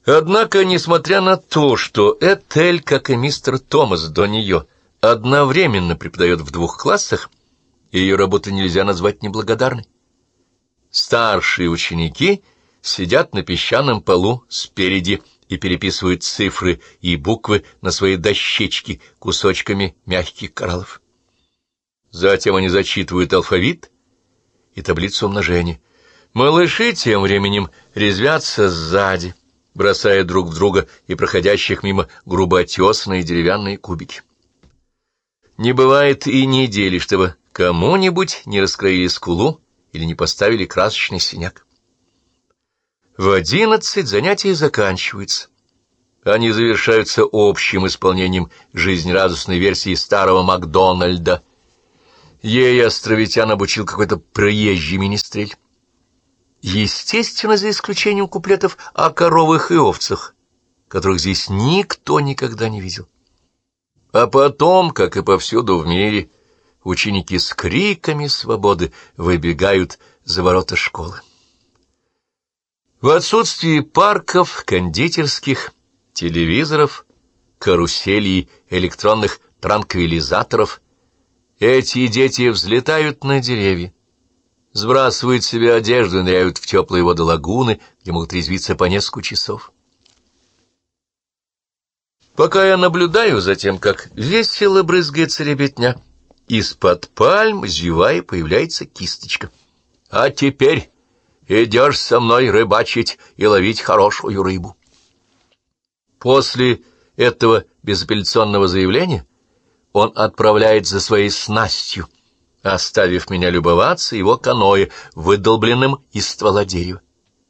Однако, несмотря на то, что Этель, как и мистер Томас до нее, одновременно преподает в 2 классах, ее работу нельзя назвать неблагодарной. Старшие ученики сидят на песчаном полу спереди и переписывают цифры и буквы на свои дощечки кусочками мягких кораллов. Затем они зачитывают алфавит и таблицу умножения. Малыши тем временем резвятся сзади, бросая друг в друга и проходящих мимо грубо отесанные деревянные кубики. Не бывает и недели, чтобы кому-нибудь не раскроили скулу или не поставили красочный синяк. В 11 занятия заканчиваются. Они завершаются общим исполнением жизнерадостной версии старого Макдональда. Ей островитян обучил какой-то проезжий министрель. Естественно, за исключением куплетов о коровах и овцах, которых здесь никто никогда не видел. А потом, как и повсюду в мире, ученики с криками свободы выбегают за ворота школы. В отсутствии парков, кондитерских, телевизоров, каруселей, электронных транквилизаторов эти дети взлетают на деревья, сбрасывают себе одежду и ныряют в теплые воды лагуны, где могут резвиться по несколько часов. Пока я наблюдаю за тем, как весело брызгается ребятня, из-под пальм, зевая, появляется кисточка. «А теперь идешь со мной рыбачить и ловить хорошую рыбу». После этого безапелляционного заявления он отправляет за своей снастью, оставив меня любоваться его каноэ, выдолбленным из ствола дерева.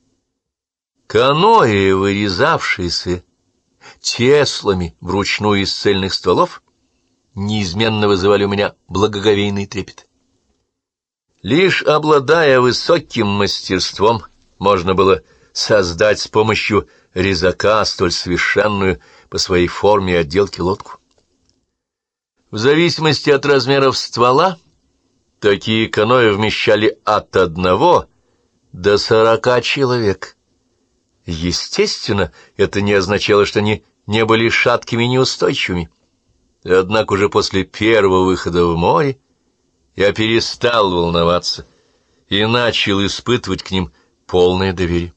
Каноэ, вырезавшиеся теслами вручную из цельных стволов, неизменно вызывали у меня благоговейный трепет. Лишь обладая высоким мастерством, можно было создать с помощью резака столь совершенную по своей форме и отделке лодку. В зависимости от размеров ствола, такие каноэ вмещали от 1 до 40 человек. Естественно, это не означало, что они не были шаткими и неустойчивыми. Однако уже после первого выхода в море я перестал волноваться и начал испытывать к ним полное доверие.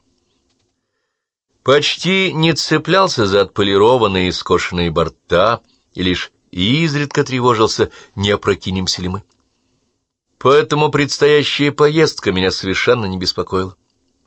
Почти не цеплялся за отполированные и скошенные борта, и лишь изредка тревожился, не опрокинемся ли мы. Поэтому предстоящая поездка меня совершенно не беспокоила.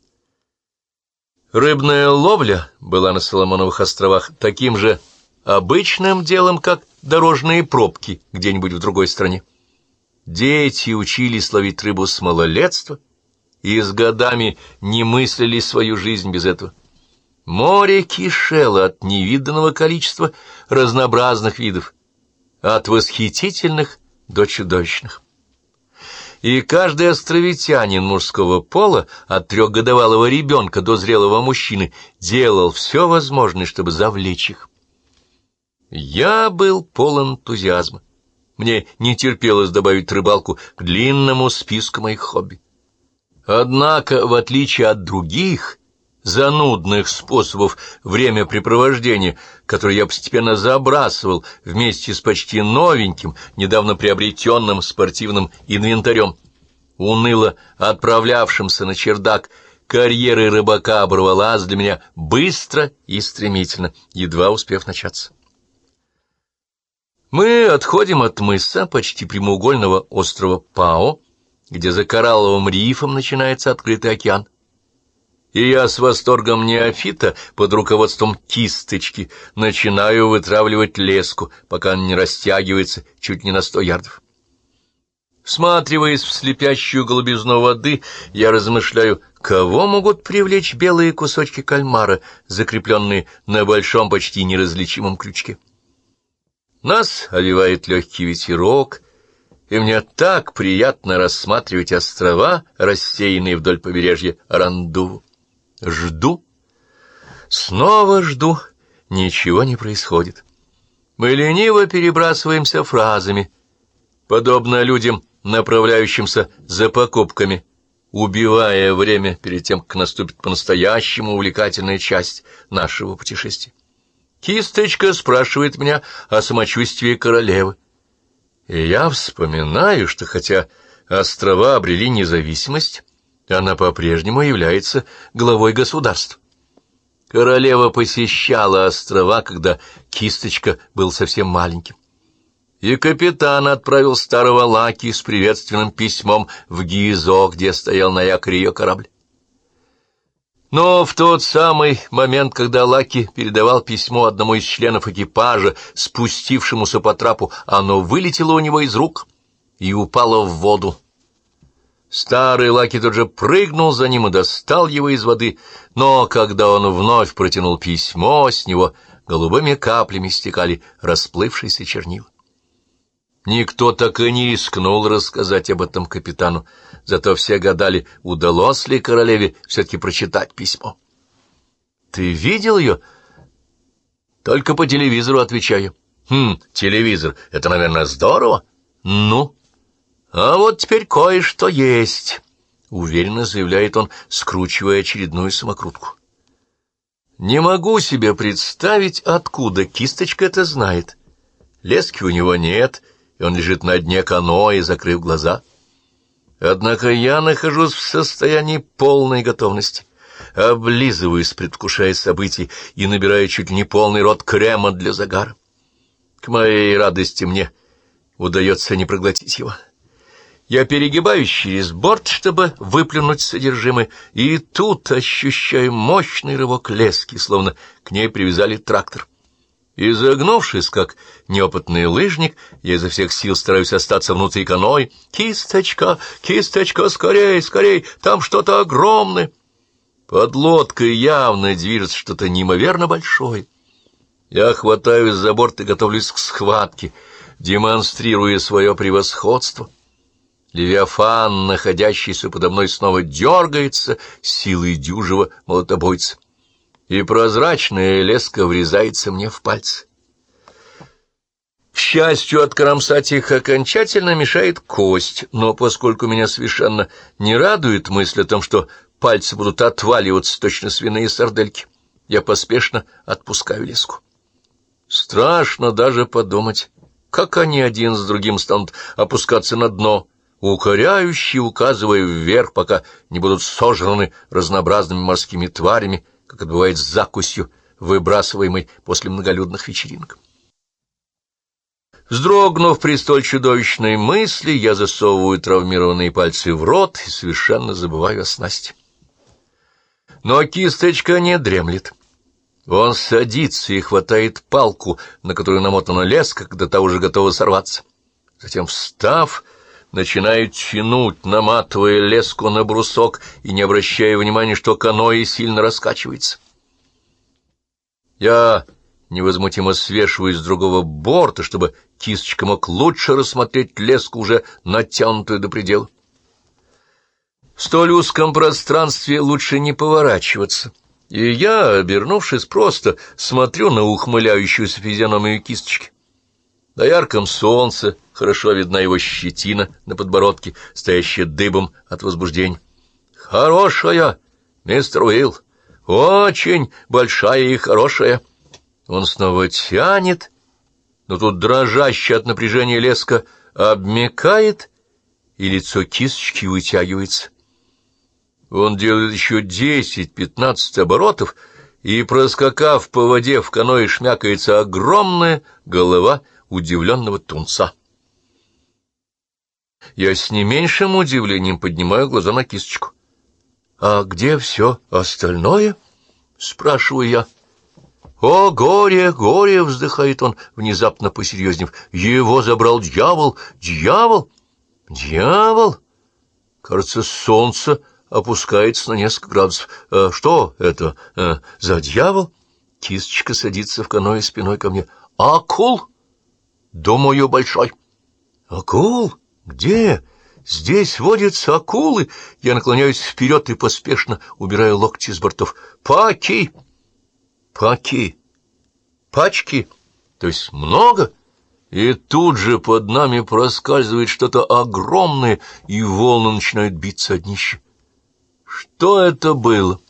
Рыбная ловля была на Соломоновых островах таким же обычным делом, как дорожные пробки где-нибудь в другой стране. Дети учились ловить рыбу с малолетства и с годами не мыслили свою жизнь без этого. Море кишело от невиданного количества разнообразных видов, от восхитительных до чудовищных. И каждый островитянин мужского пола, от 3-годовалого ребенка до зрелого мужчины, делал все возможное, чтобы завлечь их. Я был полон энтузиазма. Мне не терпелось добавить рыбалку к длинному списку моих хобби. Однако, в отличие от других занудных способов времяпрепровождения, которые я постепенно забрасывал вместе с почти новеньким, недавно приобретенным спортивным инвентарем, уныло отправлявшимся на чердак, карьера рыбака оборвалась для меня быстро и стремительно, едва успев начаться. Мы отходим от мыса, почти прямоугольного острова Пао, где за коралловым рифом начинается открытый океан. И я с восторгом неофита под руководством кисточки начинаю вытравливать леску, пока она не растягивается чуть не на 100 ярдов. Всматриваясь в слепящую голубизну воды, я размышляю, кого могут привлечь белые кусочки кальмара, закрепленные на большом, почти неразличимом крючке. Нас овевает легкий ветерок, и мне так приятно рассматривать острова, рассеянные вдоль побережья Рандуву. Жду. Снова жду. Ничего не происходит. Мы лениво перебрасываемся фразами, подобно людям, направляющимся за покупками, убивая время перед тем, как наступит по-настоящему увлекательная часть нашего путешествия. Кисточка спрашивает меня о самочувствии королевы. И я вспоминаю, что хотя острова обрели независимость, она по-прежнему является главой государства. Королева посещала острова, когда Кисточка был совсем маленьким. И капитан отправил старого Лаки с приветственным письмом в Гизо, где стоял на якоре ее корабль. Но в тот самый момент, когда Лаки передавал письмо одному из членов экипажа, спустившемуся по трапу, оно вылетело у него из рук и упало в воду. Старый Лаки тут же прыгнул за ним и достал его из воды, но когда он вновь протянул письмо, с него голубыми каплями стекали расплывшиеся чернила. Никто так и не рискнул рассказать об этом капитану, зато все гадали, удалось ли королеве все-таки прочитать письмо. «Ты видел ее?» «Только по телевизору отвечаю». Телевизор, это, наверное, здорово?» «Ну?» «А вот теперь кое-что есть», — уверенно заявляет он, скручивая очередную самокрутку. «Не могу себе представить, откуда Кисточка это знает. Лески у него нет, и он лежит на дне каноэ, закрыв глаза. Однако я нахожусь в состоянии полной готовности, облизываюсь, предвкушая событий, и набираю чуть ли не полный рот крема для загара. К моей радости мне удается не проглотить его. Я перегибаюсь через борт, чтобы выплюнуть содержимое, и тут ощущаю мощный рывок лески, словно к ней привязали трактор. Изогнувшись, как неопытный лыжник, я изо всех сил стараюсь остаться внутри каноэ. «Кисточка, Кисточка, скорей, скорей, там что-то огромное!» Под лодкой явно движется что-то неимоверно большое. Я хватаюсь за борт и готовлюсь к схватке, демонстрируя свое превосходство. Левиафан, находящийся подо мной, снова дергается силой дюжего молотобойца, и прозрачная леска врезается мне в пальцы. К счастью, откромсать их окончательно мешает кость, но поскольку меня совершенно не радует мысль о том, что пальцы будут отваливаться, точно свиные сардельки, я поспешно отпускаю леску. Страшно даже подумать, как они один с другим станут опускаться на дно, укоряющие, указывая вверх, пока не будут сожраны разнообразными морскими тварями, как это бывает с закусью, выбрасываемой после многолюдных вечеринок. Вздрогнув при столь чудовищной мысли, я засовываю травмированные пальцы в рот и совершенно забываю о снасти. Но Кисточка не дремлет. Он садится и хватает палку, на которую намотана леска, когда та уже готова сорваться. Затем, встав, начинает тянуть, наматывая леску на брусок и не обращая внимания, что каноэ сильно раскачивается. Я невозмутимо свешиваюсь с другого борта, чтобы Кисточка мог лучше рассмотреть леску, уже натянутую до предела. В столь узком пространстве лучше не поворачиваться, и я, обернувшись, просто смотрю на ухмыляющуюся физиономию Кисточки. На ярком солнце хорошо видна его щетина на подбородке, стоящая дыбом от возбуждения. «Хорошая, мистер Уилл, очень большая и хорошая». Он снова тянет, но тут дрожащая от напряжения леска обмякает, и лицо Кисточки вытягивается. Он делает еще 10-15 оборотов, и, проскакав по воде, в каноэ шмякается огромная голова удивленного тунца. Я с не меньшим удивлением поднимаю глаза на Кисточку. «А где все остальное?» — спрашиваю я. «О, горе, горе!» — вздыхает он, внезапно посерьезнев. «Его забрал дьявол! Дьявол! Дьявол!» Кажется, солнце опускается на несколько градусов. «Что это за дьявол?» Кисточка садится в каноэ спиной ко мне. «Акул? Думаю, большой». «Акул? Где? Здесь водятся акулы?» Я наклоняюсь вперед и поспешно убираю локти с бортов. «Паки! Паки! Пачки! То есть много?» И тут же под нами проскальзывает что-то огромное, и волны начинают биться о днище. Что это было?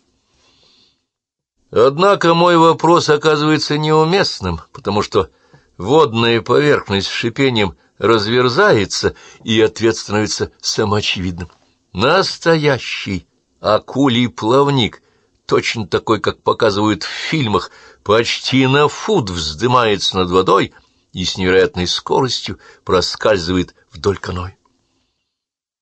Однако мой вопрос оказывается неуместным, потому что водная поверхность с шипением разверзается, и ответ становится самоочевидным. Настоящий акулий плавник, точно такой, как показывают в фильмах, почти на фут вздымается над водой и с невероятной скоростью проскальзывает вдоль каноэ.